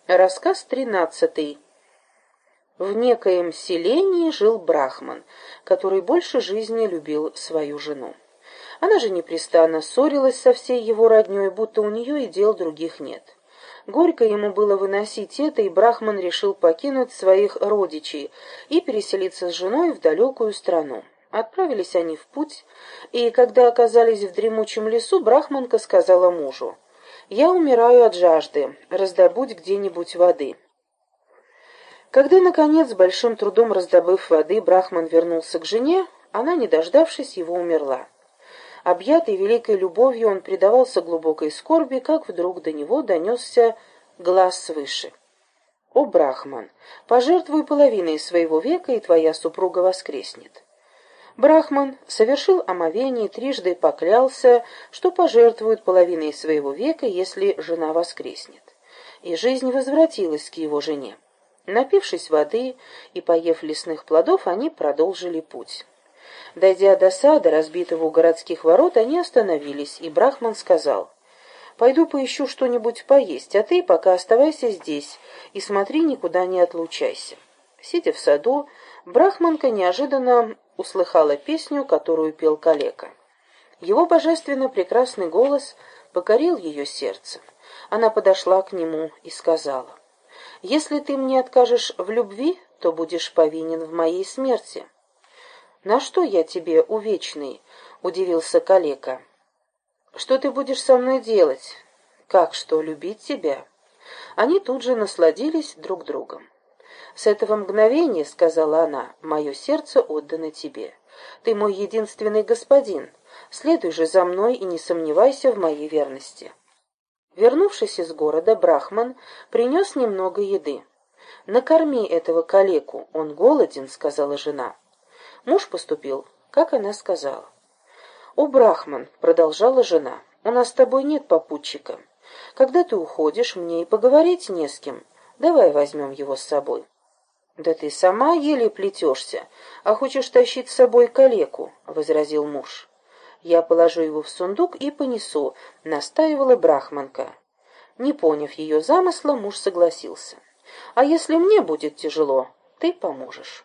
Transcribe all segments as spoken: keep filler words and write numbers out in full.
Рассказ тринадцатый. В некоем селении жил брахман, который больше жизни любил свою жену. Она же непрестанно ссорилась со всей его роднёй, будто у нее и дел других нет. Горько ему было выносить это, и брахман решил покинуть своих родичей и переселиться с женой в далекую страну. Отправились они в путь, и когда оказались в дремучем лесу, брахманка сказала мужу: «Я умираю от жажды, раздобудь где-нибудь воды». Когда, наконец, с большим трудом раздобыв воды, брахман вернулся к жене, она, не дождавшись его, умерла. Объятый великой любовью, он предавался глубокой скорби, как вдруг до него донесся глас свыше: «О, брахман, пожертвуй половиной своего века, и твоя супруга воскреснет». Брахман совершил омовение и трижды поклялся, что пожертвует половиной своего века, если жена воскреснет. И жизнь возвратилась к его жене. Напившись воды и поев лесных плодов, они продолжили путь. Дойдя до сада, разбитого у городских ворот, они остановились, и брахман сказал: «Пойду поищу что-нибудь поесть, а ты пока оставайся здесь и смотри, никуда не отлучайся». Сидя в саду, брахманка неожиданно услыхала песню, которую пел калека. Его божественно прекрасный голос покорил ее сердце. Она подошла к нему и сказала: «Если ты мне откажешь в любви, то будешь повинен в моей смерти». «На что я тебе, увечный?» — удивился калека. «Что ты будешь со мной делать?» «Как что, любить тебя?» Они тут же насладились друг другом. «С этого мгновения, — сказала она, — мое сердце отдано тебе. Ты мой единственный господин. Следуй же за мной и не сомневайся в моей верности». Вернувшись из города, брахман принес немного еды. «Накорми этого калеку, он голоден», — сказала жена. Муж поступил, как она сказала. «О, брахман, — продолжала жена, — у нас с тобой нет попутчика. Когда ты уходишь, мне и поговорить не с кем. Давай возьмем его с собой». «Да ты сама еле плетешься, а хочешь тащить с собой калеку», — возразил муж. «Я положу его в сундук и понесу», — настаивала брахманка. Не поняв ее замысла, муж согласился. «А если мне будет тяжело, ты поможешь».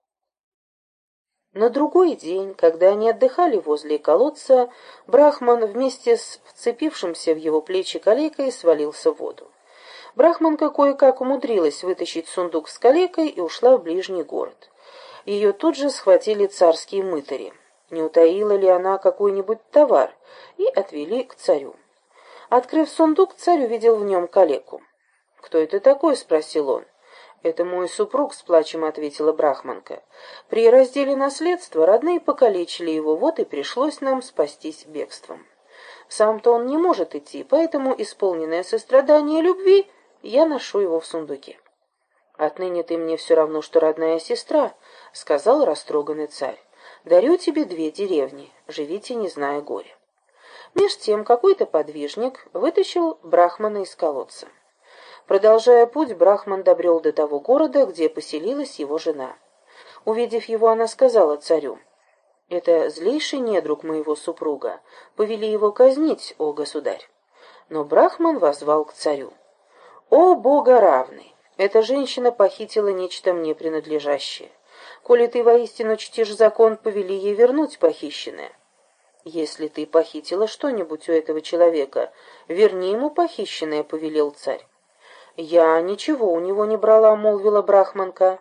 На другой день, когда они отдыхали возле колодца, брахман вместе с вцепившимся в его плечи калекой свалился в воду. Брахманка кое-как умудрилась вытащить сундук с калекой и ушла в ближний город. Ее тут же схватили царские мытари. Не утаила ли она какой-нибудь товар, и отвели к царю. Открыв сундук, царь увидел в нем калеку. «Кто это такой?» — спросил он. «Это мой супруг», — с плачем ответила брахманка. «При разделе наследства родные покалечили его, вот и пришлось нам спастись бегством. Сам-то он не может идти, поэтому, исполненное сострадание и любви, я ношу его в сундуке». «Отныне ты мне все равно, что родная сестра», — сказал растроганный царь. «Дарю тебе две деревни, живите, не зная горя». Меж тем какой-то подвижник вытащил брахмана из колодца. Продолжая путь, брахман добрел до того города, где поселилась его жена. Увидев его, она сказала царю: «Это злейший недруг моего супруга, повели его казнить, о государь». Но брахман воззвал к царю: «О богоравный! Эта женщина похитила нечто мне принадлежащее. Коли ты воистину чтишь закон, повели ей вернуть похищенное. Если ты похитила что-нибудь у этого человека, верни ему похищенное», — повелел царь. «Я ничего у него не брала», — молвила брахманка.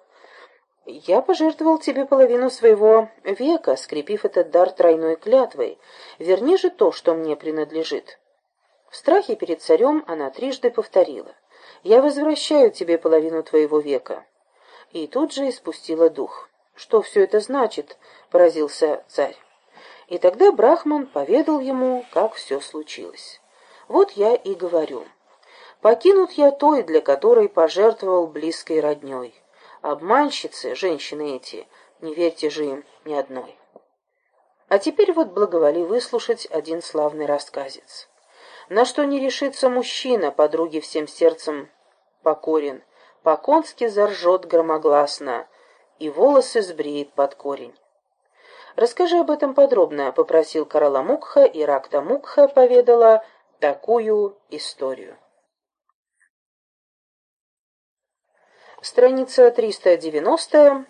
«Я пожертвовал тебе половину своего века, скрепив этот дар тройной клятвой. Верни же то, что мне принадлежит». В страхе перед царем она трижды повторила: «Я возвращаю тебе половину твоего века». И тут же испустила дух. «Что все это значит?» — поразился царь. И тогда брахман поведал ему, как все случилось. «Вот я и говорю. Покинут я той, для которой пожертвовал близкой роднёй. Обманщицы, женщины эти, не верьте же им ни одной». А теперь вот благоволи выслушать один славный рассказец. На что не решится мужчина, подруге всем сердцем покорен, по-конски заржет громогласно и волосы сбреет под корень. «Расскажи об этом подробно», — попросил Караламукха, и Рактамукха поведала такую историю. Страница триста девяностая.